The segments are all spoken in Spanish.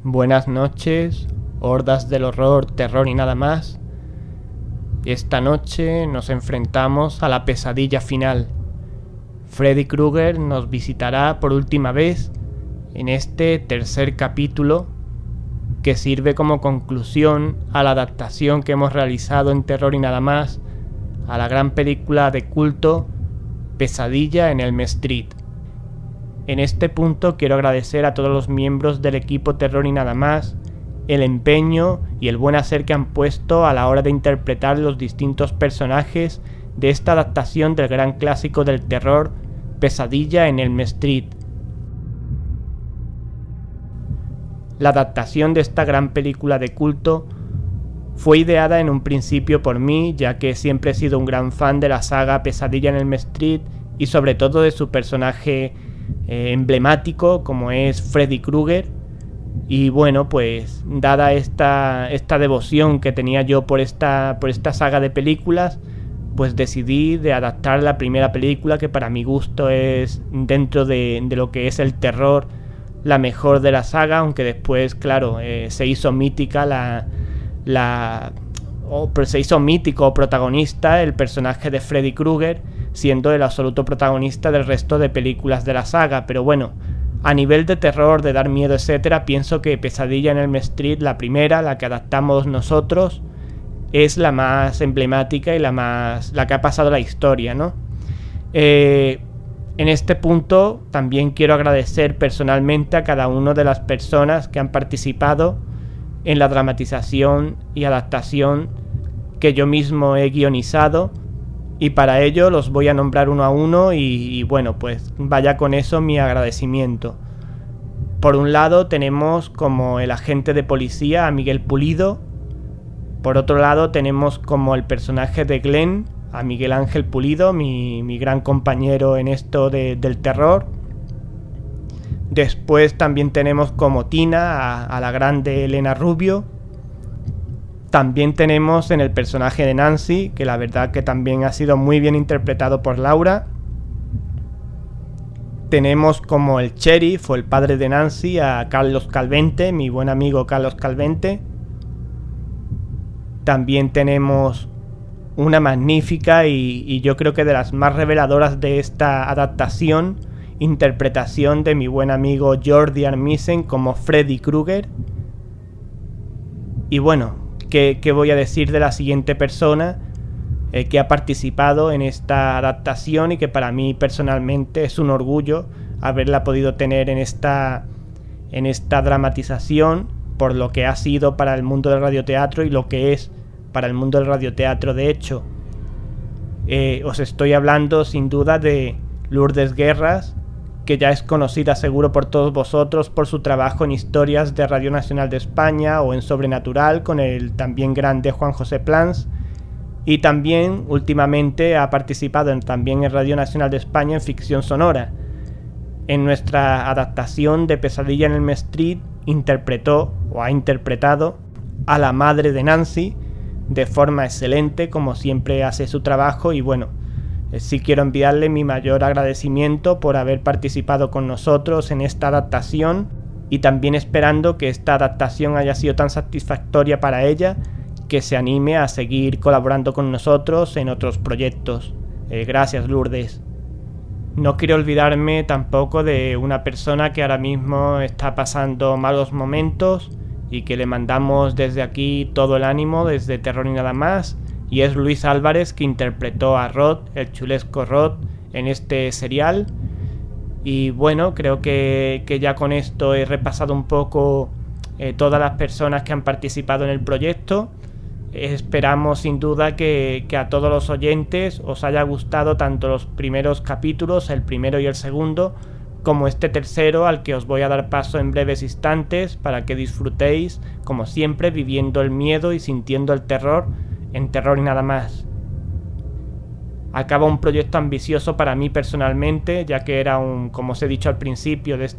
Buenas noches, hordas del horror, terror y nada más. Esta noche nos enfrentamos a la pesadilla final. Freddy Krueger nos visitará por última vez en este tercer capítulo que sirve como conclusión a la adaptación que hemos realizado en Terror y nada más a la gran película de culto Pesadilla en Elm Street. En este punto quiero agradecer a todos los miembros del equipo Terror y nada más el empeño y el buen hacer que han puesto a la hora de interpretar los distintos personajes de esta adaptación del gran clásico del terror Pesadilla en Elm Street. La adaptación de esta gran película de culto fue ideada en un principio por mí, ya que siempre he sido un gran fan de la saga Pesadilla en Elm Street y sobre todo de su personaje emblemático como es Freddy Krueger. Y bueno, pues dada esta devoción que tenía yo por esta saga de películas, pues decidí de adaptar la primera película, que para mi gusto es, dentro de lo que es el terror, la mejor de la saga, aunque después, claro, se hizo mítica se hizo mítico o protagonista el personaje de Freddy Krueger, siendo el absoluto protagonista del resto de películas de la saga. Pero bueno, a nivel de terror, de dar miedo, etcétera, pienso que Pesadilla en Elm Street, la primera, la que adaptamos nosotros, es la más emblemática y la que ha pasado la historia, ¿no? En este punto también quiero agradecer personalmente a cada una de las personas que han participado en la dramatización y adaptación que yo mismo he guionizado, y para ello los voy a nombrar uno a uno y bueno, pues vaya con eso mi agradecimiento. Por un lado tenemos como el agente de policía a Miguel Pulido. Por otro lado tenemos como el personaje de Glenn a Miguel Ángel Pulido, mi gran compañero en esto del terror. Después también tenemos como Tina a la grande Elena Rubio. También tenemos en el personaje de Nancy, que la verdad que también ha sido muy bien interpretado por Laura. Tenemos como el sheriff o el padre de Nancy a Carlos Calvente, mi buen amigo Carlos Calvente. También tenemos una magnífica y yo creo que de las más reveladoras de esta adaptación, interpretación de mi buen amigo Jordi Armisen como Freddy Krueger. Y bueno, ¿qué voy a decir de la siguiente persona que ha participado en esta adaptación y que para mí personalmente es un orgullo haberla podido tener en esta dramatización, por lo que ha sido para el mundo del radioteatro y lo que es para el mundo del radioteatro de hecho? Os estoy hablando sin duda de Lourdes Guerras, que ya es conocida seguro por todos vosotros por su trabajo en historias de Radio Nacional de España o en Sobrenatural con el también grande Juan José Plans, y también últimamente ha participado también en Radio Nacional de España en ficción sonora. En nuestra adaptación de Pesadilla en Elm Street interpretó o ha interpretado a la madre de Nancy de forma excelente, como siempre hace su trabajo. Y bueno, sí quiero enviarle mi mayor agradecimiento por haber participado con nosotros en esta adaptación, y también esperando que esta adaptación haya sido tan satisfactoria para ella que se anime a seguir colaborando con nosotros en otros proyectos. Gracias, Lourdes. No quiero olvidarme tampoco de una persona que ahora mismo está pasando malos momentos y que le mandamos desde aquí todo el ánimo, desde Terror y nada más, y es Luis Álvarez, que interpretó a Rod, el chulesco Rod, en este serial. Y bueno, creo que ya con esto he repasado un poco todas las personas que han participado en el proyecto. Esperamos sin duda que a todos los oyentes os haya gustado tanto los primeros capítulos, el primero y el segundo, como este tercero, al que os voy a dar paso en breves instantes para que disfrutéis, como siempre, viviendo el miedo y sintiendo el terror en Terror y nada más. Acaba un proyecto ambicioso para mí personalmente, ya que era como os he dicho al principio de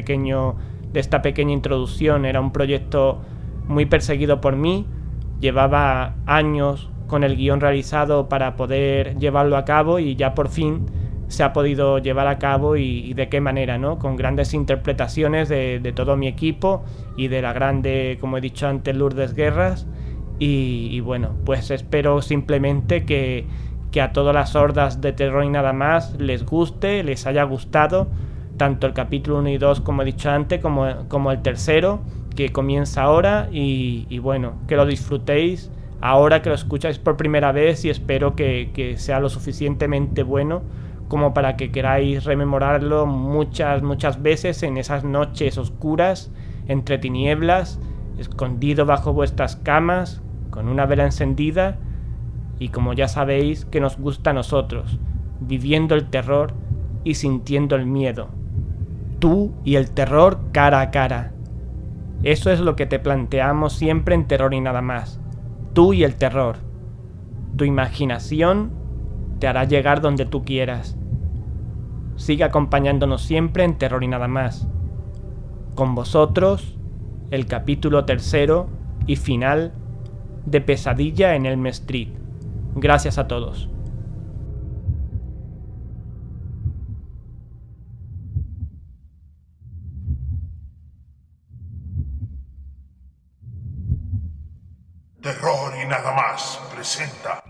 esta pequeña introducción, era un proyecto muy perseguido por mí. Llevaba años con el guión realizado para poder llevarlo a cabo y ya por fin se ha podido llevar a cabo y de qué manera, ¿no? Con grandes interpretaciones de todo mi equipo y de la grande, como he dicho antes, Lourdes Guerras. Y bueno, pues espero simplemente que a todas las hordas de Terror y Nada Más les guste, les haya gustado, tanto el capítulo 1 y 2, como he dicho antes, como el tercero, que comienza ahora. Y bueno, que lo disfrutéis ahora que lo escucháis por primera vez, y espero que sea lo suficientemente bueno como para que queráis rememorarlo muchas veces en esas noches oscuras, entre tinieblas, escondido bajo vuestras camas, con una vela encendida, y como ya sabéis que nos gusta a nosotros, viviendo el terror y sintiendo el miedo. Tú y el terror cara a cara. Eso es lo que te planteamos siempre en Terror y Nada Más. Tú y el terror. Tu imaginación te hará llegar donde tú quieras. Sigue acompañándonos siempre en Terror y Nada Más. Con vosotros, el capítulo 3 y final de Pesadilla en Elm Street. Gracias a todos. Terror y Nada Más presenta.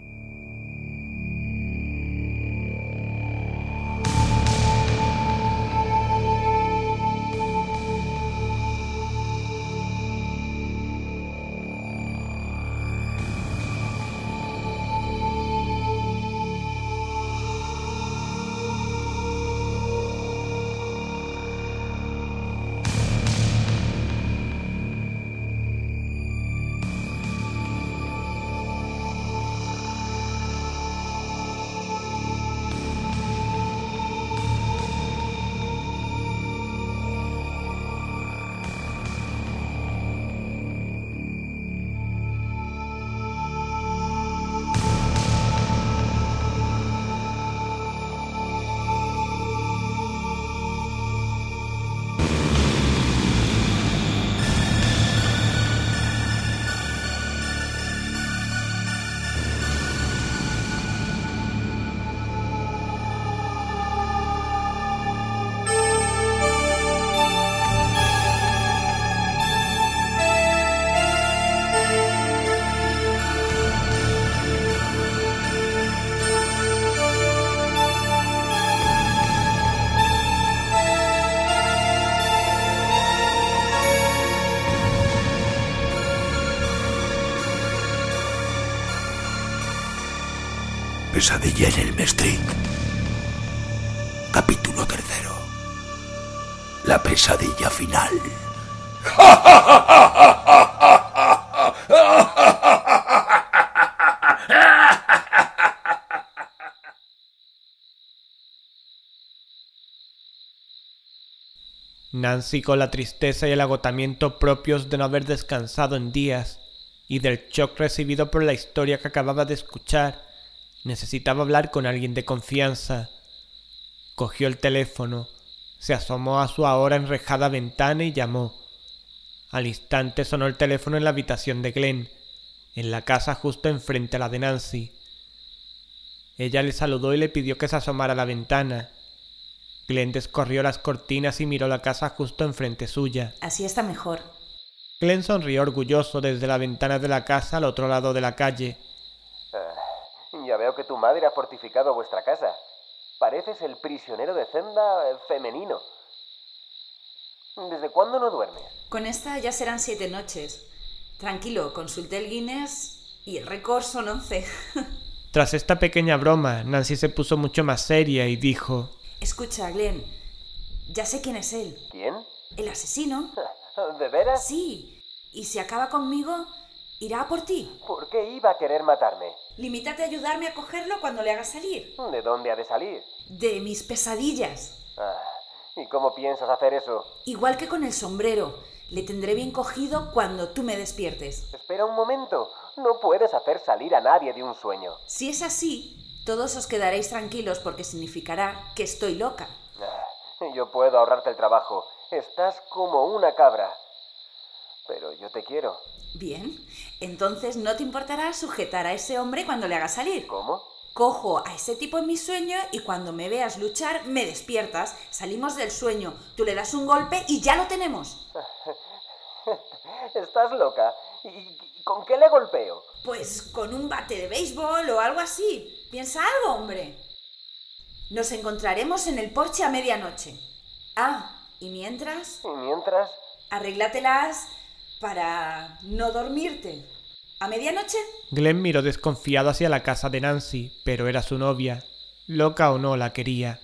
Pesadilla en Elm Street. Capítulo 3. La pesadilla final. Nancy, con la tristeza y el agotamiento propios de no haber descansado en días y del shock recibido por la historia que acababa de escuchar, necesitaba hablar con alguien de confianza. Cogió el teléfono, se asomó a su ahora enrejada ventana y llamó. Al instante sonó el teléfono en la habitación de Glenn, en la casa justo enfrente a la de Nancy. Ella le saludó y le pidió que se asomara a la ventana. Glenn descorrió las cortinas y miró la casa justo enfrente suya. Así está mejor. Glenn sonrió orgulloso desde la ventana de la casa al otro lado de la calle. Ya veo que tu madre ha fortificado vuestra casa. Pareces el prisionero de Zenda femenino. ¿Desde cuándo no duermes? Con esta ya serán 7 noches. Tranquilo, consulté el Guinness y el récord son 11. Tras esta pequeña broma, Nancy se puso mucho más seria y dijo: Escucha, Glenn, ya sé quién es él. ¿Quién? ¿El asesino? ¿De veras? Sí, y si acaba conmigo, irá a por ti. ¿Por qué iba a querer matarme? Limítate a ayudarme a cogerlo cuando le haga salir. ¿De dónde ha de salir? De mis pesadillas. ¿Y cómo piensas hacer eso? Igual que con el sombrero. Le tendré bien cogido cuando tú me despiertes. Espera un momento. No puedes hacer salir a nadie de un sueño. Si es así, todos os quedaréis tranquilos porque significará que estoy loca. Yo puedo ahorrarte el trabajo. Estás como una cabra. Pero yo te quiero. Bien, entonces no te importará sujetar a ese hombre cuando le haga salir. ¿Cómo? Cojo a ese tipo en mi sueño y cuando me veas luchar, me despiertas, salimos del sueño, tú le das un golpe y ya lo tenemos. ¿Estás loca? ¿Y con qué le golpeo? Pues con un bate de béisbol o algo así. Piensa algo, hombre. Nos encontraremos en el porche a medianoche. Ah, ¿y mientras? ¿Y mientras? Arréglatelas para no dormirte. ¿A medianoche? Glenn miró desconfiado hacia la casa de Nancy, pero era su novia. Loca o no, la quería.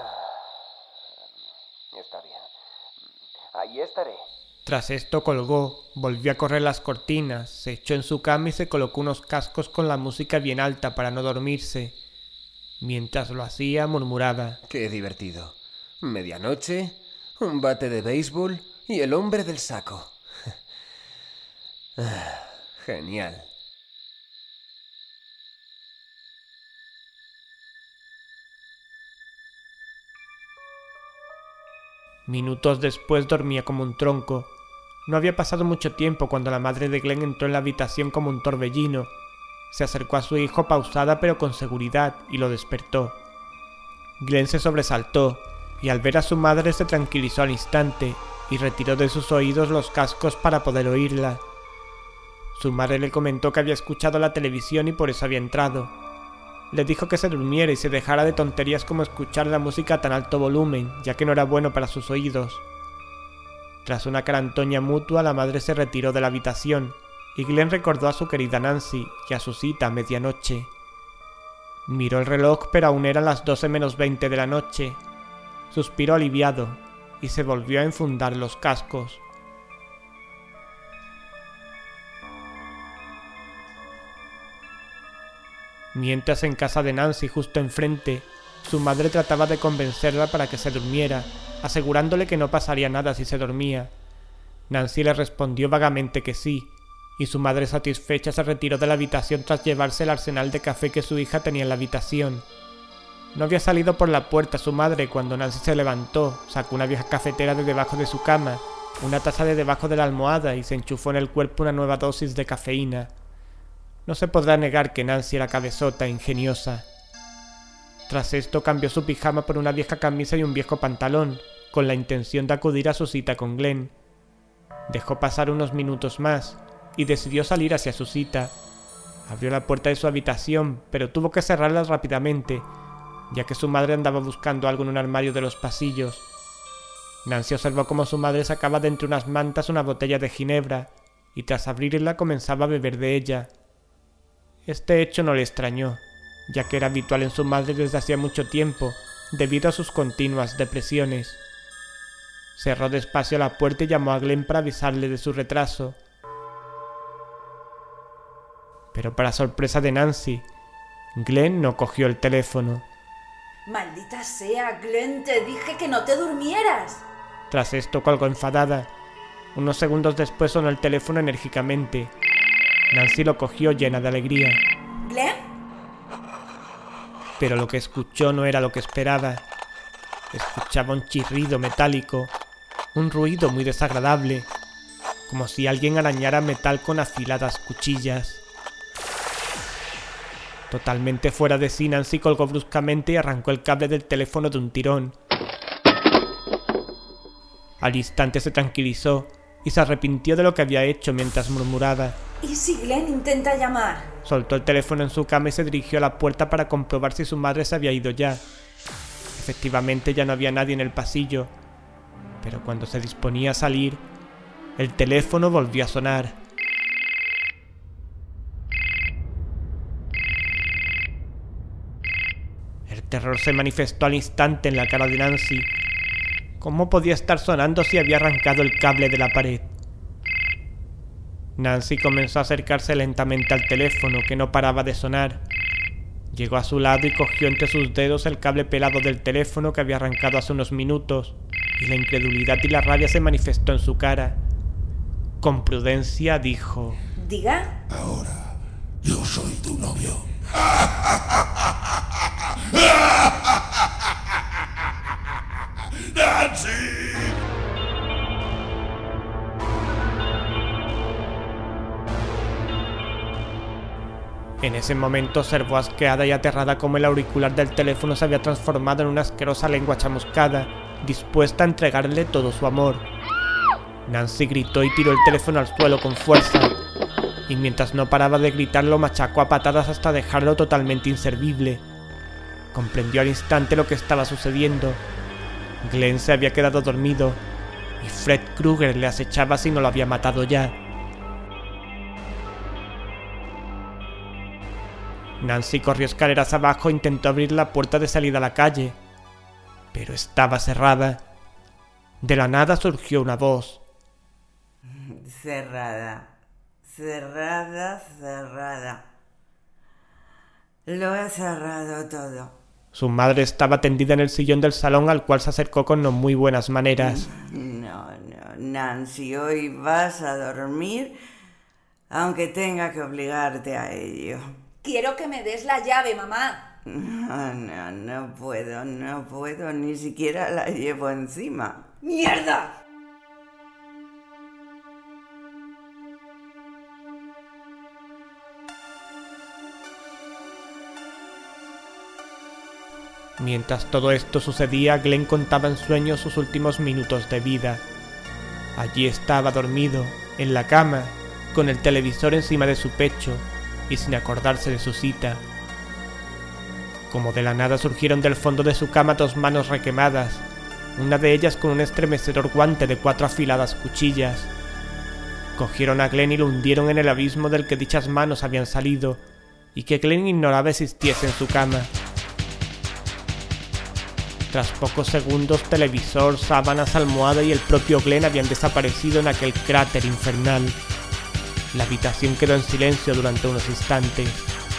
Está bien. Ahí estaré. Tras esto colgó, volvió a correr las cortinas, se echó en su cama y se colocó unos cascos con la música bien alta para no dormirse. Mientras lo hacía, murmuraba: Qué divertido. Medianoche, un bate de béisbol y el hombre del saco. Genial. Minutos después dormía como un tronco. No había pasado mucho tiempo cuando la madre de Glenn entró en la habitación como un torbellino. Se acercó a su hijo pausada pero con seguridad y lo despertó. Glenn se sobresaltó y al ver a su madre se tranquilizó al instante y retiró de sus oídos los cascos para poder oírla. Su madre le comentó que había escuchado la televisión y por eso había entrado. Le dijo que se durmiera y se dejara de tonterías como escuchar la música a tan alto volumen, ya que no era bueno para sus oídos. Tras una carantoña mutua, la madre se retiró de la habitación y Glenn recordó a su querida Nancy y a su cita a medianoche. Miró el reloj, pero aún eran las 12 menos 20 de la noche. Suspiró aliviado y se volvió a enfundar los cascos. Mientras en casa de Nancy, justo enfrente, su madre trataba de convencerla para que se durmiera, asegurándole que no pasaría nada si se dormía. Nancy le respondió vagamente que sí, y su madre satisfecha se retiró de la habitación tras llevarse el arsenal de café que su hija tenía en la habitación. No había salido por la puerta su madre cuando Nancy se levantó, sacó una vieja cafetera de debajo de su cama, una taza de debajo de la almohada y se enchufó en el cuerpo una nueva dosis de cafeína. No se podrá negar que Nancy era cabezota e ingeniosa. Tras esto cambió su pijama por una vieja camisa y un viejo pantalón, con la intención de acudir a su cita con Glenn. Dejó pasar unos minutos más y decidió salir hacia su cita. Abrió la puerta de su habitación, pero tuvo que cerrarla rápidamente, ya que su madre andaba buscando algo en un armario de los pasillos. Nancy observó cómo su madre sacaba de entre unas mantas una botella de ginebra, y tras abrirla comenzaba a beber de ella. Este hecho no le extrañó, ya que era habitual en su madre desde hacía mucho tiempo, debido a sus continuas depresiones. Cerró despacio la puerta y llamó a Glenn para avisarle de su retraso. Pero para sorpresa de Nancy, Glenn no cogió el teléfono. ¡Maldita sea, Glenn! ¡Te dije que no te durmieras! Tras esto colgó enfadada. Unos segundos después sonó el teléfono enérgicamente. Nancy lo cogió llena de alegría. ¿Glenn? Pero lo que escuchó no era lo que esperaba. Escuchaba un chirrido metálico, un ruido muy desagradable, como si alguien arañara metal con afiladas cuchillas. Totalmente fuera de sí, Nancy colgó bruscamente y arrancó el cable del teléfono de un tirón. Al instante se tranquilizó y se arrepintió de lo que había hecho mientras murmuraba: ¿Y si Glenn intenta llamar? Soltó el teléfono en su cama y se dirigió a la puerta para comprobar si su madre se había ido ya. Efectivamente ya no había nadie en el pasillo, pero cuando se disponía a salir, el teléfono volvió a sonar. El terror se manifestó al instante en la cara de Nancy. ¿Cómo podía estar sonando si había arrancado el cable de la pared? Nancy comenzó a acercarse lentamente al teléfono, que no paraba de sonar. Llegó a su lado y cogió entre sus dedos el cable pelado del teléfono que había arrancado hace unos minutos, y la incredulidad y la rabia se manifestó en su cara. Con prudencia dijo: ¿Diga? Ahora, yo soy tu novio. ¡Nancy! En ese momento observó asqueada y aterrada cómo el auricular del teléfono se había transformado en una asquerosa lengua chamuscada, dispuesta a entregarle todo su amor. Nancy gritó y tiró el teléfono al suelo con fuerza, y mientras no paraba de gritar lo machacó a patadas hasta dejarlo totalmente inservible. Comprendió al instante lo que estaba sucediendo. Glenn se había quedado dormido, y Fred Krueger le acechaba si no lo había matado ya. Nancy corrió escaleras abajo e intentó abrir la puerta de salida a la calle, pero estaba cerrada. De la nada surgió una voz. Cerrada, cerrada, cerrada. Lo he cerrado todo. Su madre estaba tendida en el sillón del salón, al cual se acercó con no muy buenas maneras. No, Nancy, hoy vas a dormir, aunque tenga que obligarte a ello. Quiero que me des la llave, mamá. No puedo, ni siquiera la llevo encima. ¡Mierda! Mientras todo esto sucedía, Glenn contaba en sueños sus últimos minutos de vida. Allí estaba dormido, en la cama, con el televisor encima de su pecho y sin acordarse de su cita. Como de la nada surgieron del fondo de su cama 2 manos requemadas, una de ellas con un estremecedor guante de 4 afiladas cuchillas. Cogieron a Glenn y lo hundieron en el abismo del que dichas manos habían salido, y que Glenn ignoraba existiese en su cama. Tras pocos segundos, televisor, sábanas, almohada y el propio Glenn habían desaparecido en aquel cráter infernal. La habitación quedó en silencio durante unos instantes.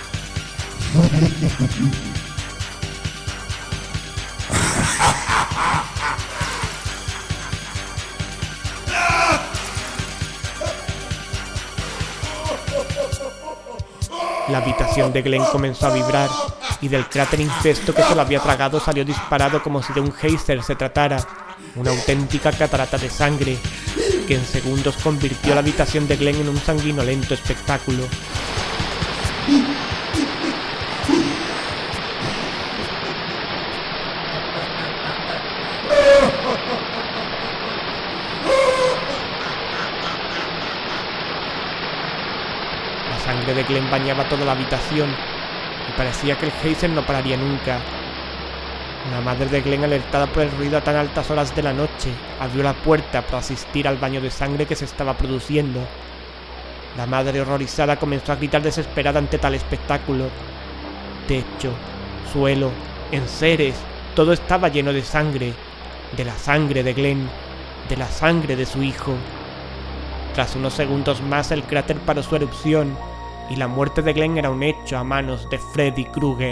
La habitación de Glenn comenzó a vibrar, y del cráter infesto que se lo había tragado salió disparado como si de un geyser se tratara, una auténtica catarata de sangre, que en segundos convirtió la habitación de Glenn en un sanguinolento espectáculo. La sangre de Glenn bañaba toda la habitación, y parecía que el geyser no pararía nunca. La madre de Glenn, alertada por el ruido a tan altas horas de la noche, abrió la puerta para asistir al baño de sangre que se estaba produciendo. La madre, horrorizada, comenzó a gritar desesperada ante tal espectáculo. Techo, suelo, enseres, todo estaba lleno de sangre. De la sangre de Glenn, de la sangre de su hijo. Tras unos segundos más, el cráter paró su erupción, y la muerte de Glenn era un hecho a manos de Freddy Krueger.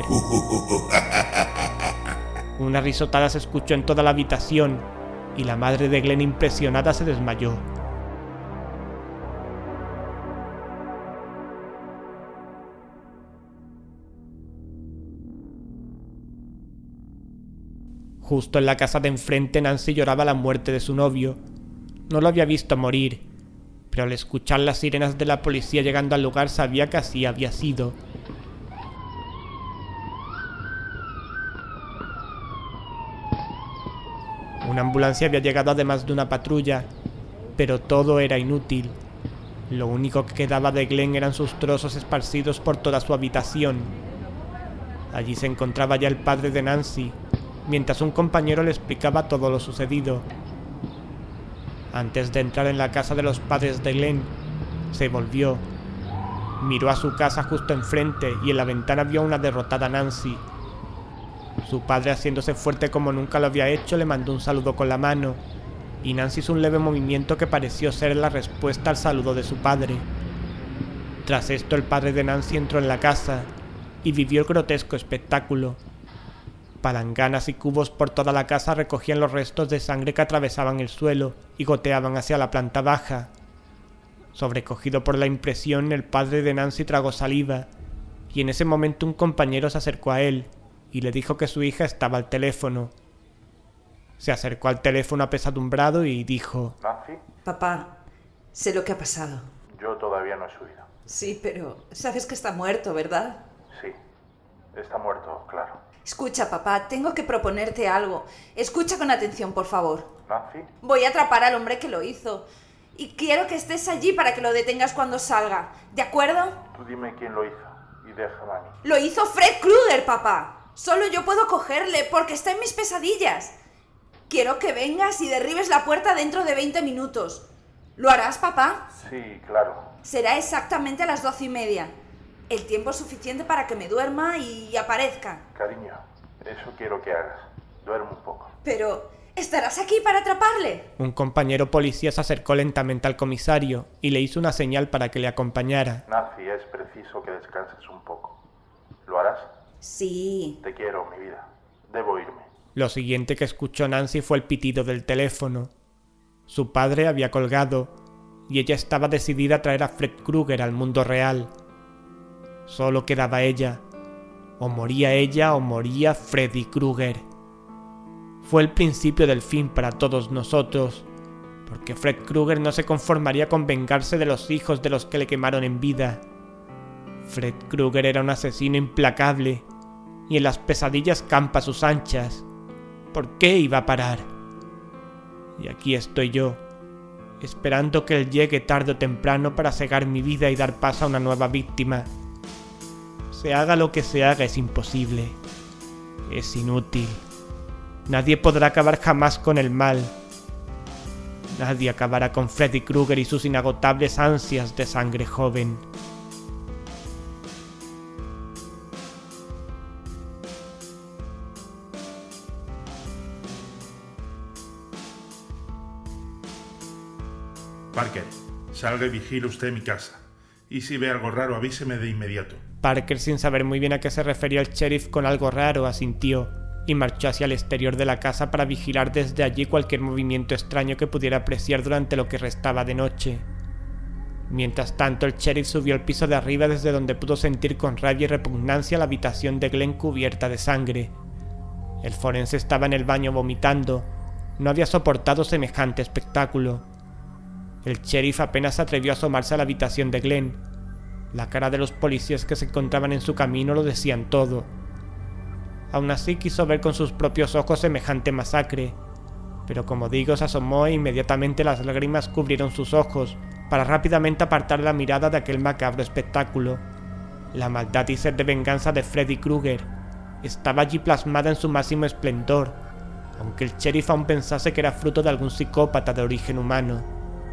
Una risotada se escuchó en toda la habitación, y la madre de Glenn, impresionada, se desmayó. Justo en la casa de enfrente, Nancy lloraba la muerte de su novio. No lo había visto morir, pero al escuchar las sirenas de la policía llegando al lugar sabía que así había sido. Una ambulancia había llegado además de una patrulla, pero todo era inútil. Lo único que quedaba de Glenn eran sus trozos esparcidos por toda su habitación. Allí se encontraba ya el padre de Nancy, mientras un compañero le explicaba todo lo sucedido. Antes de entrar en la casa de los padres de Glenn, se volvió, miró a su casa justo enfrente y en la ventana vio a una derrotada Nancy. Su padre, haciéndose fuerte como nunca lo había hecho, le mandó un saludo con la mano, y Nancy hizo un leve movimiento que pareció ser la respuesta al saludo de su padre. Tras esto, el padre de Nancy entró en la casa y vivió el grotesco espectáculo. Palanganas y cubos por toda la casa recogían los restos de sangre que atravesaban el suelo y goteaban hacia la planta baja. Sobrecogido por la impresión, el padre de Nancy tragó saliva, y en ese momento un compañero se acercó a él y le dijo que su hija estaba al teléfono. Se acercó al teléfono apesadumbrado y dijo: ¿Nancy? Papá, sé lo que ha pasado. Yo todavía no he subido. Sí, pero sabes que está muerto, ¿verdad? Sí, está muerto, claro. Escucha, papá, tengo que proponerte algo. Escucha con atención, por favor. ¿Nancy? Voy a atrapar al hombre que lo hizo. Y quiero que estés allí para que lo detengas cuando salga. ¿De acuerdo? Tú dime quién lo hizo y déjame a mí. Lo hizo Fred Krueger, papá. Solo yo puedo cogerle porque está en mis pesadillas. Quiero que vengas y derribes la puerta dentro de 20 minutos. ¿Lo harás, papá? Sí, claro. Será exactamente a las 12:30. El tiempo suficiente para que me duerma y aparezca. Cariño, eso quiero que hagas. Duerme un poco. Pero, ¿estarás aquí para atraparle? Un compañero policía se acercó lentamente al comisario y le hizo una señal para que le acompañara. Nancy, es preciso que descanses un poco. ¿Lo harás? Sí. Te quiero, mi vida. Debo irme. Lo siguiente que escuchó Nancy fue el pitido del teléfono. Su padre había colgado y ella estaba decidida a traer a Fred Krueger al mundo real. Solo quedaba ella. O moría Freddy Krueger. Fue el principio del fin para todos nosotros, porque Fred Krueger no se conformaría con vengarse de los hijos de los que le quemaron en vida. Fred Krueger era un asesino implacable, y en las pesadillas campa a sus anchas. ¿Por qué iba a parar? Y aquí estoy yo, esperando que él llegue tarde o temprano para cegar mi vida y dar paso a una nueva víctima. Se haga lo que se haga, es imposible. Es inútil. Nadie podrá acabar jamás con el mal. Nadie acabará con Freddy Krueger y sus inagotables ansias de sangre joven. Parker, salga y vigile usted mi casa. Y si ve algo raro, avíseme de inmediato. Parker, sin saber muy bien a qué se refería el sheriff con algo raro, asintió y marchó hacia el exterior de la casa para vigilar desde allí cualquier movimiento extraño que pudiera apreciar durante lo que restaba de noche. Mientras tanto, el sheriff subió al piso de arriba desde donde pudo sentir con rabia y repugnancia la habitación de Glenn cubierta de sangre. El forense estaba en el baño vomitando. No había soportado semejante espectáculo. El sheriff apenas se atrevió a asomarse a la habitación de Glenn. La cara de los policías que se encontraban en su camino lo decían todo. Aún así quiso ver con sus propios ojos semejante masacre, pero como digo, se asomó e inmediatamente las lágrimas cubrieron sus ojos para rápidamente apartar la mirada de aquel macabro espectáculo. La maldad y sed de venganza de Freddy Krueger estaba allí plasmada en su máximo esplendor, aunque el sheriff aún pensase que era fruto de algún psicópata de origen humano.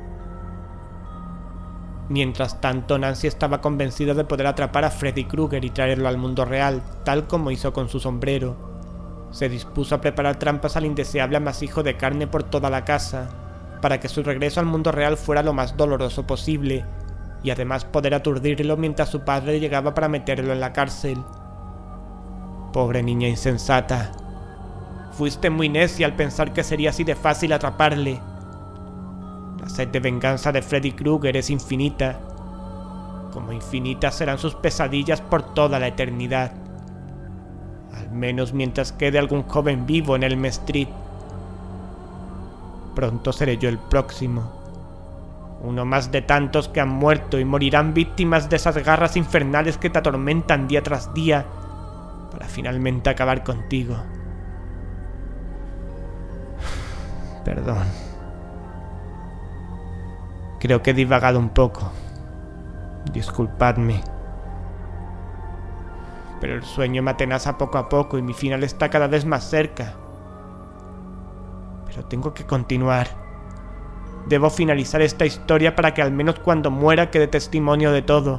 Mientras tanto, Nancy estaba convencida de poder atrapar a Freddy Krueger y traerlo al mundo real, tal como hizo con su sombrero. Se dispuso a preparar trampas al indeseable amasijo de carne por toda la casa, para que su regreso al mundo real fuera lo más doloroso posible, y además poder aturdirlo mientras su padre llegaba para meterlo en la cárcel. Pobre niña insensata. Fuiste muy necia al pensar que sería así de fácil atraparle. La sed de venganza de Freddy Krueger es infinita, como infinitas serán sus pesadillas por toda la eternidad, al menos mientras quede algún joven vivo en Elm Street. Pronto seré yo el próximo, uno más de tantos que han muerto y morirán víctimas de esas garras infernales que te atormentan día tras día, para finalmente acabar contigo. Perdón. Creo que he divagado un poco. Disculpadme. Pero el sueño me atenaza poco a poco y mi final está cada vez más cerca. Pero tengo que continuar. Debo finalizar esta historia para que al menos cuando muera quede testimonio de todo.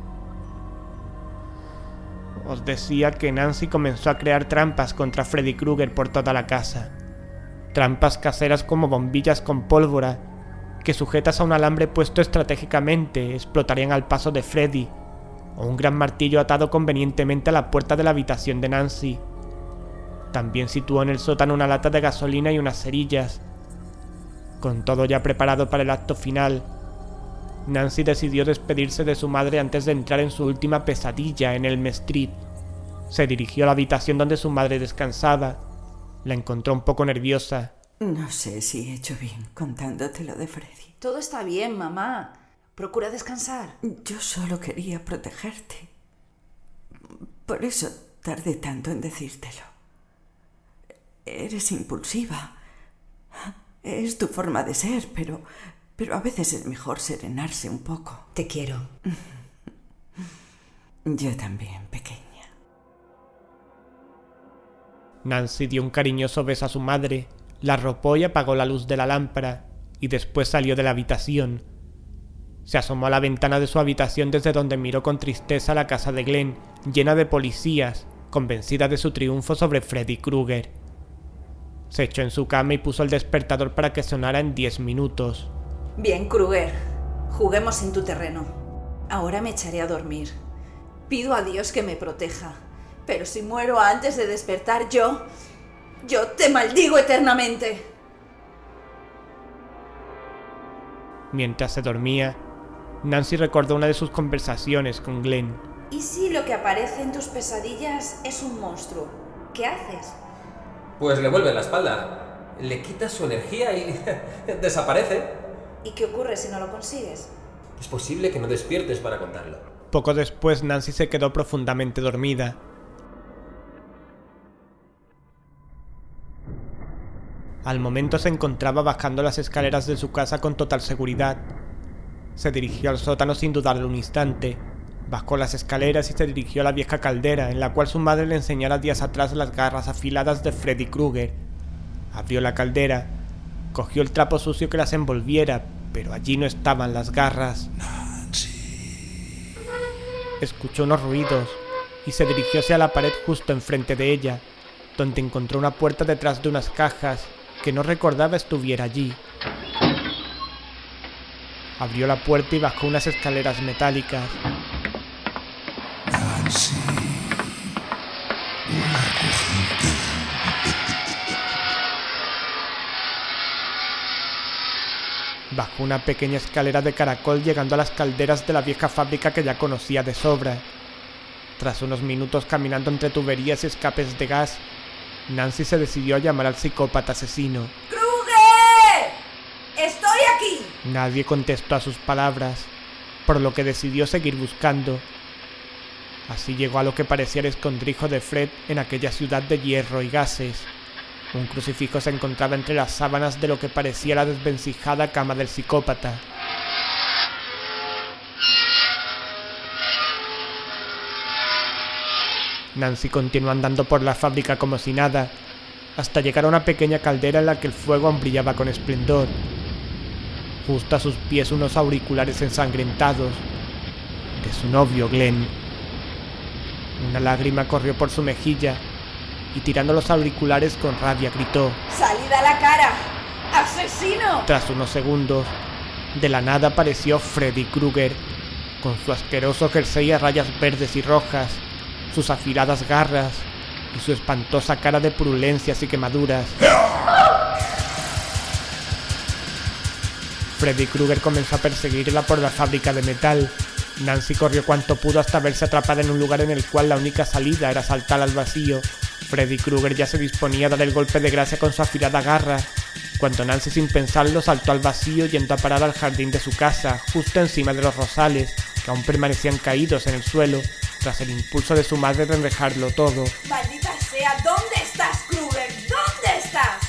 Os decía que Nancy comenzó a crear trampas contra Freddy Krueger por toda la casa. Trampas caseras como bombillas con pólvora que sujetas a un alambre puesto estratégicamente explotarían al paso de Freddy, o un gran martillo atado convenientemente a la puerta de la habitación de Nancy. También situó en el sótano una lata de gasolina y unas cerillas. Con todo ya preparado para el acto final, Nancy decidió despedirse de su madre antes de entrar en su última pesadilla en Elm Street. Se dirigió a la habitación donde su madre descansaba. La encontró un poco nerviosa. No sé si he hecho bien contándote lo de Freddy. Todo está bien, mamá. Procura descansar. Yo solo quería protegerte. Por eso tardé tanto en decírtelo. Eres impulsiva. Es tu forma de ser, pero a veces es mejor serenarse un poco. Te quiero. Yo también, pequeña. Nancy dio un cariñoso beso a su madre, la arropó y apagó la luz de la lámpara, y después salió de la habitación. Se asomó a la ventana de su habitación desde donde miró con tristeza la casa de Glenn, llena de policías, convencida de su triunfo sobre Freddy Krueger. Se echó en su cama y puso el despertador para que sonara en 10 minutos. Bien, Krueger. Juguemos en tu terreno. Ahora me echaré a dormir. Pido a Dios que me proteja. Pero si muero antes de despertar, yo te maldigo eternamente. Mientras se dormía, Nancy recordó una de sus conversaciones con Glenn. ¿Y si lo que aparece en tus pesadillas es un monstruo? ¿Qué haces? Pues le vuelve la espalda, le quitas su energía y desaparece. ¿Y qué ocurre si no lo consigues? Es posible que no despiertes para contarlo. Poco después, Nancy se quedó profundamente dormida. Al momento se encontraba bajando las escaleras de su casa con total seguridad. Se dirigió al sótano sin dudarlo un instante. Bajó las escaleras y se dirigió a la vieja caldera en la cual su madre le enseñara días atrás las garras afiladas de Freddy Krueger. Abrió la caldera, cogió el trapo sucio que las envolviera, pero allí no estaban las garras. Nancy. Escuchó unos ruidos y se dirigió hacia la pared justo enfrente de ella, donde encontró una puerta detrás de unas cajas que no recordaba estuviera allí. Abrió la puerta y bajó unas escaleras metálicas. Nancy. Bajó una pequeña escalera de caracol llegando a las calderas de la vieja fábrica que ya conocía de sobra. Tras unos minutos caminando entre tuberías y escapes de gas, Nancy se decidió a llamar al psicópata asesino. ¡Krueger! ¡Estoy aquí! Nadie contestó a sus palabras, por lo que decidió seguir buscando. Así llegó a lo que parecía el escondrijo de Fred en aquella ciudad de hierro y gases. Un crucifijo se encontraba entre las sábanas de lo que parecía la desvencijada cama del psicópata. Nancy continuó andando por la fábrica como si nada, hasta llegar a una pequeña caldera en la que el fuego aún brillaba con esplendor. Justo a sus pies unos auriculares ensangrentados de su novio Glenn. Una lágrima corrió por su mejilla y tirando los auriculares con rabia gritó: ¡Salid a la cara! ¡Asesino! Tras unos segundos, de la nada apareció Freddy Krueger, con su asqueroso jersey a rayas verdes y rojas, sus afiladas garras y su espantosa cara de purulencias y quemaduras. Freddy Krueger comenzó a perseguirla por la fábrica de metal. Nancy corrió cuanto pudo hasta verse atrapada en un lugar en el cual la única salida era saltar al vacío. Freddy Krueger ya se disponía a dar el golpe de gracia con su afilada garra, cuando Nancy sin pensarlo saltó al vacío yendo a parar al jardín de su casa, justo encima de los rosales, que aún permanecían caídos en el suelo, tras el impulso de su madre de enrejarlo todo. ¡Maldita sea! ¿Dónde estás, Krueger? ¿Dónde estás?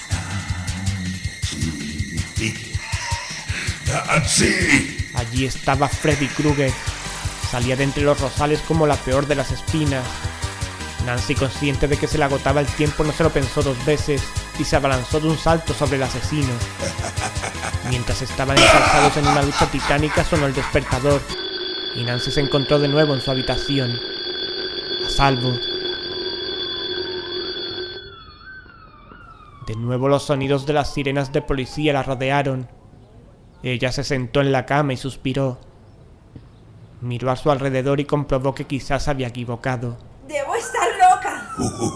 ¡Nancy! Allí estaba Freddy Krueger. Salía de entre los rosales como la peor de las espinas. Nancy, consciente de que se le agotaba el tiempo, no se lo pensó dos veces y se abalanzó de un salto sobre el asesino. Mientras estaban ensalzados en una lucha titánica, sonó el despertador y Nancy se encontró de nuevo en su habitación, a salvo. De nuevo los sonidos de las sirenas de policía la rodearon. Ella se sentó en la cama y suspiró. Miró a su alrededor y comprobó que quizás había equivocado. ¡Debo estar loca!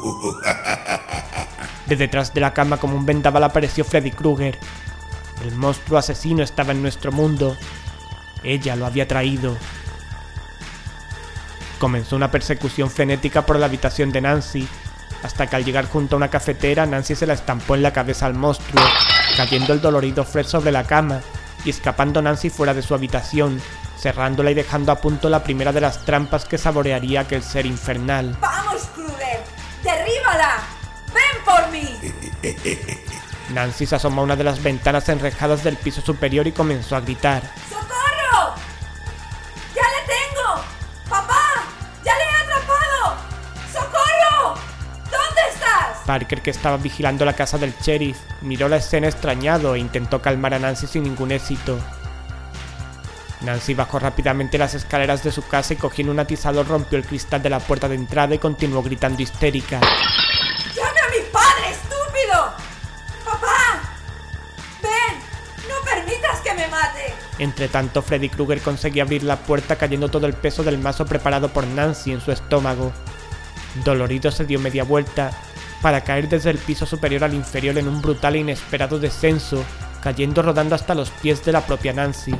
De detrás de la cama como un vendaval apareció Freddy Krueger. El monstruo asesino estaba en nuestro mundo. Ella lo había traído. Comenzó una persecución frenética por la habitación de Nancy, hasta que al llegar junto a una cafetera, Nancy se la estampó en la cabeza al monstruo, cayendo el dolorido Fred sobre la cama y escapando Nancy fuera de su habitación, cerrándola y dejando a punto la primera de las trampas que saborearía aquel ser infernal. ¡Vamos, Kruger! ¡Derríbala! ¡Ven por mí! Nancy se asomó a una de las ventanas enrejadas del piso superior y comenzó a gritar. ¡Socorro! ¡Ya le tengo! ¡Papá! ¡Ya le he atrapado! ¡Socorro! ¿Dónde estás? Parker, que estaba vigilando la casa del sheriff, miró la escena extrañado e intentó calmar a Nancy sin ningún éxito. Nancy bajó rápidamente las escaleras de su casa y cogiendo un atizador rompió el cristal de la puerta de entrada y continuó gritando histérica. ¡Llame a mi padre, estúpido! ¡Papá! ¡Ven! ¡No permitas que me mate! Entretanto, Freddy Krueger conseguía abrir la puerta cayendo todo el peso del mazo preparado por Nancy en su estómago. Dolorido se dio media vuelta para caer desde el piso superior al inferior en un brutal e inesperado descenso, cayendo rodando hasta los pies de la propia Nancy.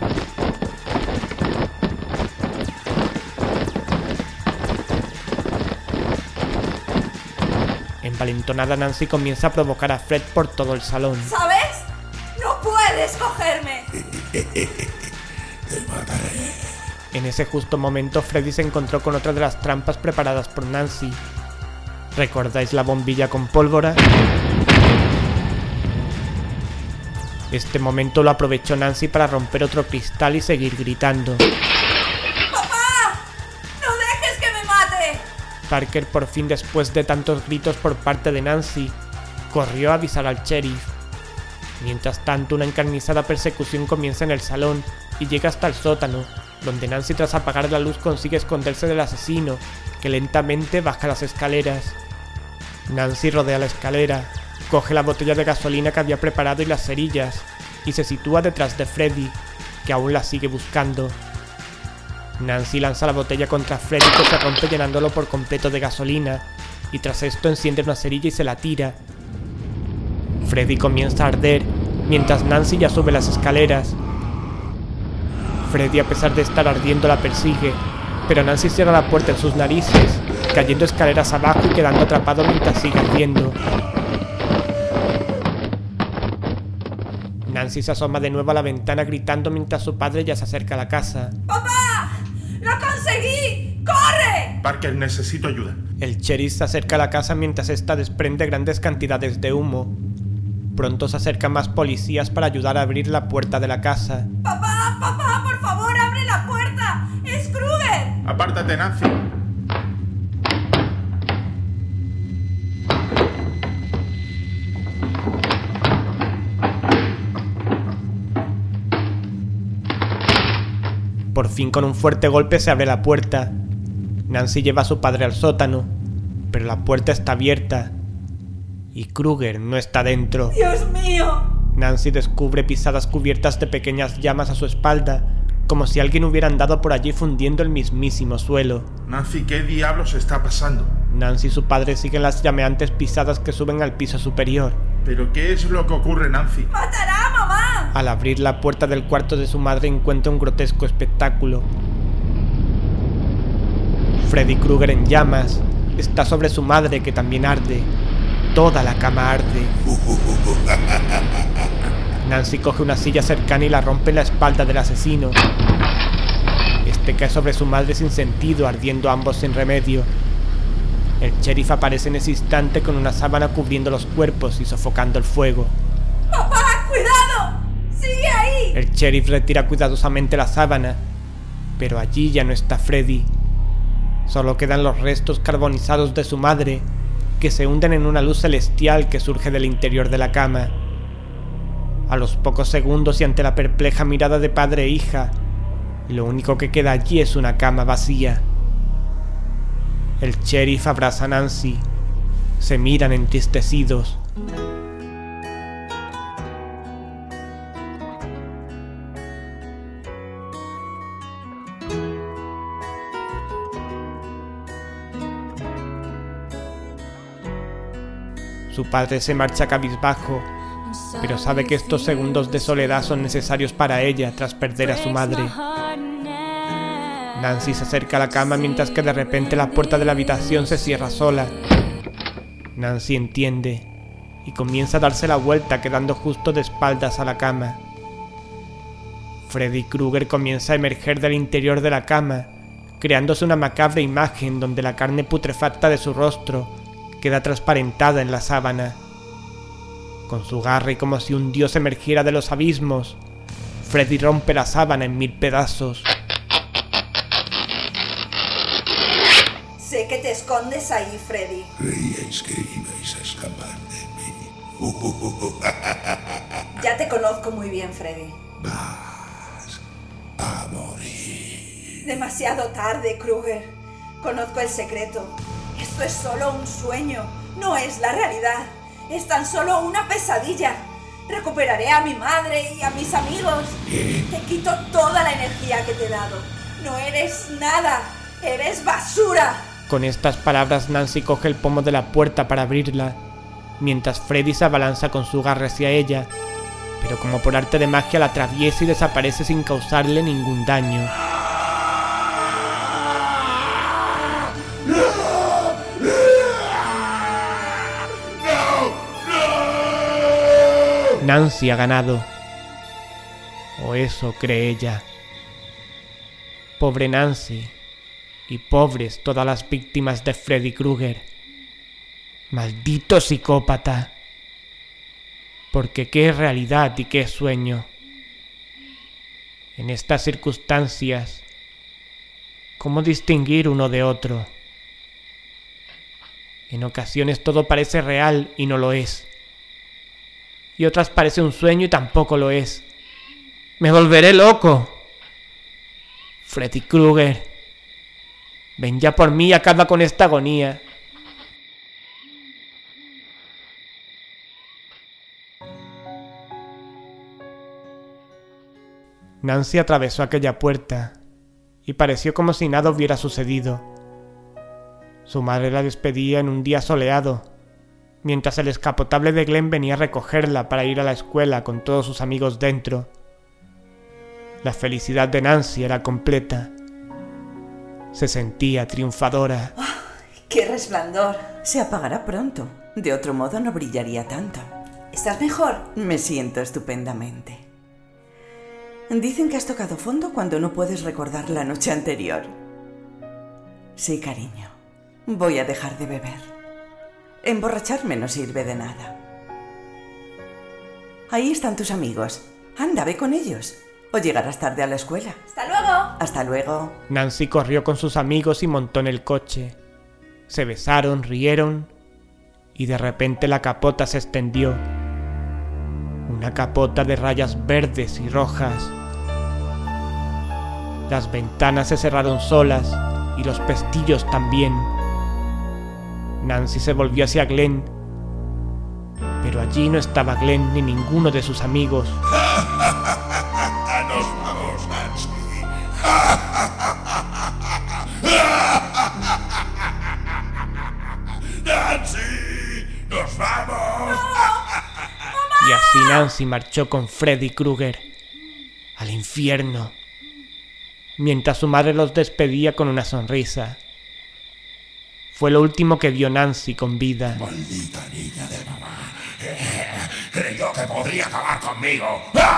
Envalentonada, Nancy comienza a provocar a Fred por todo el salón. ¿Sabes? ¡No puedes cogerme! En ese justo momento, Freddy se encontró con otra de las trampas preparadas por Nancy. ¿Recordáis la bombilla con pólvora? Este momento lo aprovechó Nancy para romper otro cristal y seguir gritando. ¡Papá! ¡No dejes que me mate! Parker, por fin, después de tantos gritos por parte de Nancy, corrió a avisar al sheriff. Mientras tanto, una encarnizada persecución comienza en el salón y llega hasta el sótano, donde Nancy, tras apagar la luz, consigue esconderse del asesino, que lentamente baja las escaleras. Nancy rodea la escalera, coge la botella de gasolina que había preparado y las cerillas, y se sitúa detrás de Freddy, que aún la sigue buscando. Nancy lanza la botella contra Freddy, que se rompe llenándolo por completo de gasolina, y tras esto enciende una cerilla y se la tira. Freddy comienza a arder, mientras Nancy ya sube las escaleras. Freddy, a pesar de estar ardiendo, la persigue, pero Nancy cierra la puerta en sus narices, cayendo escaleras abajo y quedando atrapado mientras sigue ardiendo. Nancy se asoma de nuevo a la ventana gritando mientras su padre ya se acerca a la casa. ¡Papá! ¡Lo conseguí! ¡Corre! Parker, necesito ayuda. El sheriff se acerca a la casa mientras esta desprende grandes cantidades de humo. Pronto se acercan más policías para ayudar a abrir la puerta de la casa. ¡Papá! ¡Papá! ¡Por favor, abre la puerta! ¡Es Kruger! Apártate, Nancy. Por fin, con un fuerte golpe, se abre la puerta. Nancy lleva a su padre al sótano, pero la puerta está abierta y Krueger no está dentro. ¡Dios mío! Nancy descubre pisadas cubiertas de pequeñas llamas a su espalda, como si alguien hubiera andado por allí fundiendo el mismísimo suelo. Nancy, ¿qué diablos está pasando? Nancy y su padre siguen las llameantes pisadas que suben al piso superior. ¿Pero qué es lo que ocurre, Nancy? ¡Matará a mamá! Al abrir la puerta del cuarto de su madre encuentra un grotesco espectáculo. Freddy Krueger, en llamas, está sobre su madre, que también arde. Toda la cama arde. Nancy coge una silla cercana y la rompe en la espalda del asesino. Este cae sobre su madre sin sentido, ardiendo ambos sin remedio. El sheriff aparece en ese instante con una sábana cubriendo los cuerpos y sofocando el fuego. ¡Papá, cuidado! ¡Sigue ahí! El sheriff retira cuidadosamente la sábana, pero allí ya no está Freddy. Solo quedan los restos carbonizados de su madre, que se hunden en una luz celestial que surge del interior de la cama. A los pocos segundos y ante la perpleja mirada de padre e hija, lo único que queda allí es una cama vacía. El sheriff abraza a Nancy. Se miran entristecidos. Su padre se marcha cabizbajo, pero sabe que estos segundos de soledad son necesarios para ella tras perder a su madre. Nancy se acerca a la cama mientras que de repente la puerta de la habitación se cierra sola. Nancy entiende y comienza a darse la vuelta, quedando justo de espaldas a la cama. Freddy Krueger comienza a emerger del interior de la cama, creándose una macabra imagen donde la carne putrefacta de su rostro queda transparentada en la sábana. Con su garra y como si un dios emergiera de los abismos, Freddy rompe la sábana en 1000 pedazos. Sé que te escondes ahí, Freddy. Creíais que ibais a escapar de mí. Ya te conozco muy bien, Freddy. Vas a morir. Demasiado tarde, Krueger. Conozco el secreto. Esto es solo un sueño. No es la realidad. Es tan solo una pesadilla. Recuperaré a mi madre y a mis amigos. ¿Qué? Te quito toda la energía que te he dado. No eres nada. Eres basura. Con estas palabras, Nancy coge el pomo de la puerta para abrirla, mientras Freddy se abalanza con su garra hacia ella, pero como por arte de magia la atraviesa y desaparece sin causarle ningún daño. Nancy ha ganado. O eso cree ella. Pobre Nancy. Y pobres todas las víctimas de Freddy Krueger. Maldito psicópata. Porque qué es realidad y qué es sueño. En estas circunstancias, ¿cómo distinguir uno de otro? En ocasiones todo parece real y no lo es. Y otras parece un sueño y tampoco lo es. ¡Me volveré loco! Freddy Krueger, ven ya por mí y acaba con esta agonía. Nancy atravesó aquella puerta y pareció como si nada hubiera sucedido. Su madre la despedía en un día soleado, mientras el descapotable de Glenn venía a recogerla para ir a la escuela con todos sus amigos dentro. La felicidad de Nancy era completa. Se sentía triunfadora. ¡Oh, ¡qué resplandor! Se apagará pronto. De otro modo no brillaría tanto. ¿Estás mejor? Me siento estupendamente. Dicen que has tocado fondo cuando no puedes recordar la noche anterior. Sí, cariño. Voy a dejar de beber. Emborracharme no sirve de nada. Ahí están tus amigos. Anda, ve con ellos. O llegarás tarde a la escuela. ¡Hasta luego! Hasta luego. Nancy corrió con sus amigos y montó en el coche. Se besaron, rieron, y de repente la capota se extendió. Una capota de rayas verdes y rojas. Las ventanas se cerraron solas y los pestillos también. Nancy se volvió hacia Glenn, pero allí no estaba Glenn ni ninguno de sus amigos. Nos vamos, Nancy. ¡Nancy! ¡Nos vamos! Y así Nancy marchó con Freddy Krueger al infierno, mientras su madre los despedía con una sonrisa. Fue lo último que vio Nancy con vida. Maldita niña de mamá. Creyó que podría acabar conmigo.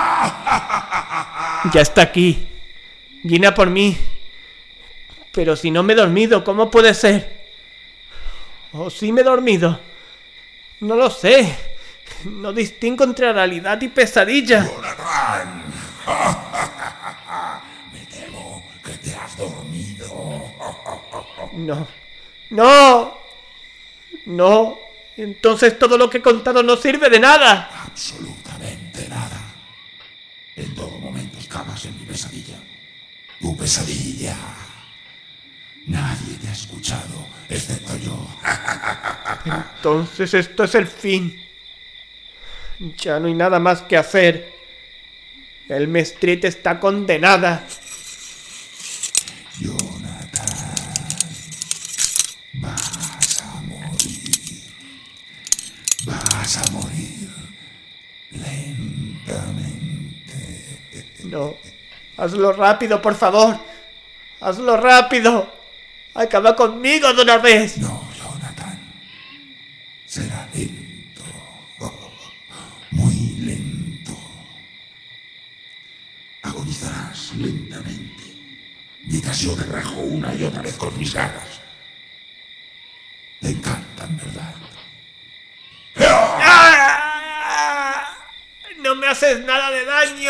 Ya está aquí. Viene a por mí. Pero si no me he dormido, ¿cómo puede ser? ¿O sí me he dormido? No lo sé. No distingo entre realidad y pesadilla. Jonathan. Me temo que te has dormido. No. ¡No! ¡No! Entonces todo lo que he contado no sirve de nada. Absolutamente nada. En todo momento estabas en mi pesadilla. Tu pesadilla. Nadie te ha escuchado, excepto yo. Entonces esto es el fin. Ya no hay nada más que hacer. Elm Street está condenada. Jonathan, vas a morir. Vas a morir lentamente. No. Hazlo rápido, por favor. Hazlo rápido. Acaba conmigo de una vez. No, Jonathan. Será lento. Muy lento. Agonizarás lentamente, mientras yo te rajo una y otra vez con mis garras. Te encantan, ¿verdad? ¡No me haces nada de daño!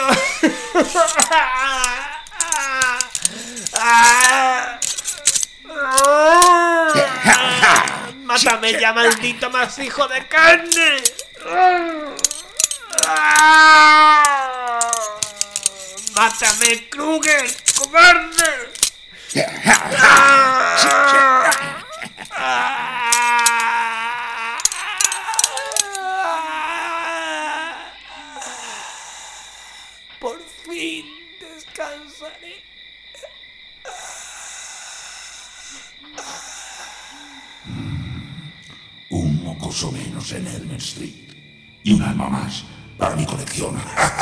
¡Mátame ya, maldito masijo de carne! ¡Mátame, Kruger, cobarde! Por fin descansaré. Un mocoso menos en Elm Street. Y un alma más para mi colección.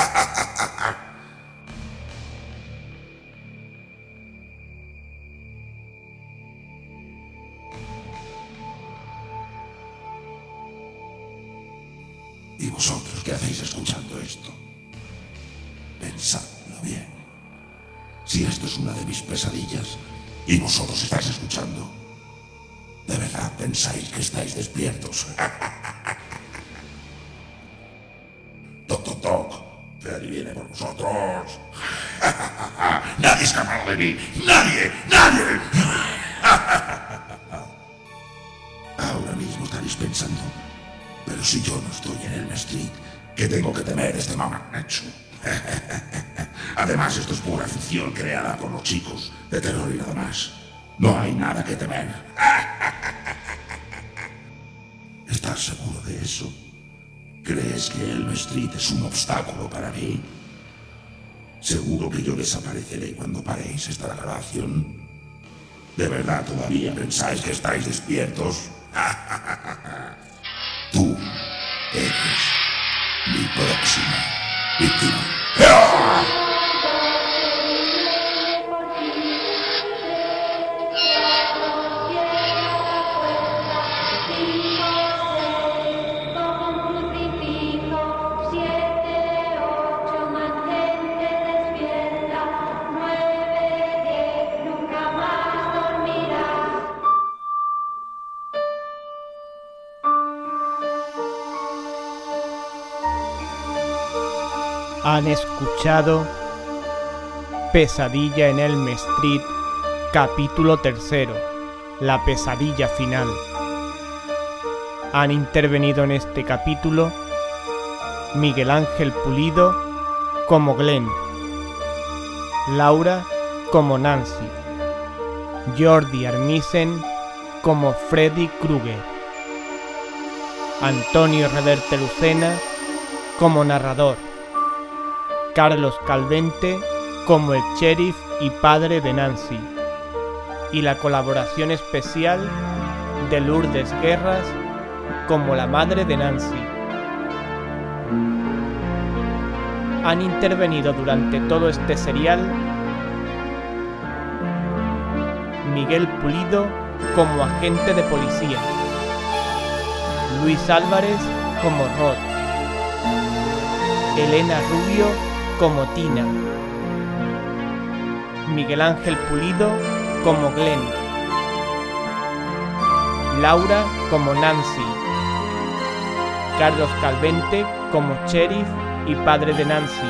¿Y vosotros qué hacéis escuchando esto? Pensadlo bien. Si esto es una de mis pesadillas y vosotros estáis escuchando, ¿de verdad pensáis que estáis despiertos? Toc, toc, toc. Freddy viene por vosotros. Nadie escapado de mí. Nadie, nadie. Ahora mismo estaréis pensando, pero si yo no estoy en Elm Street, ¿qué tengo que temer este mamarracho? Además, esto es pura ficción creada por los chicos de terror y nada más. No hay nada que temer. ¿Estás seguro de eso? ¿Crees que Elm Street es un obstáculo para mí? ¿Seguro que yo desapareceré cuando paréis esta grabación? ¿De verdad todavía pensáis que estáis despiertos? Tú eres mi próxima víctima. Han escuchado Pesadilla en Elm Street, capítulo 3, la pesadilla final. Han intervenido en este capítulo Miguel Ángel Pulido como Glenn, Laura como Nancy, Jordi Armisen como Freddy Krueger, Antonio Reverte Lucena como narrador, Carlos Calvente como el sheriff y padre de Nancy, y la colaboración especial de Lourdes Guerras como la madre de Nancy. Han intervenido durante todo este serial Miguel Pulido como agente de policía, Luis Álvarez como Rod, Elena Rubio como Tina, Miguel Ángel Pulido como Glenn, Laura como Nancy, Carlos Calvente como sheriff y padre de Nancy,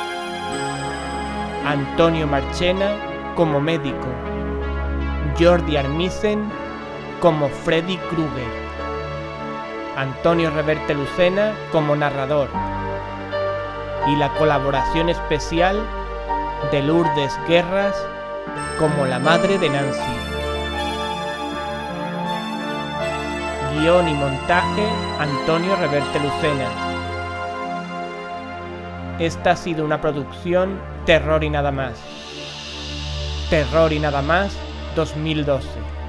Antonio Marchena como médico, Jordi Armisen como Freddy Krueger, Antonio Reverte Lucena como narrador, y la colaboración especial de Lourdes Guerras como la madre de Nancy. Guión y montaje Antonio Reverte Lucena. Esta ha sido una producción Terror y Nada Más. Terror y Nada Más 2012.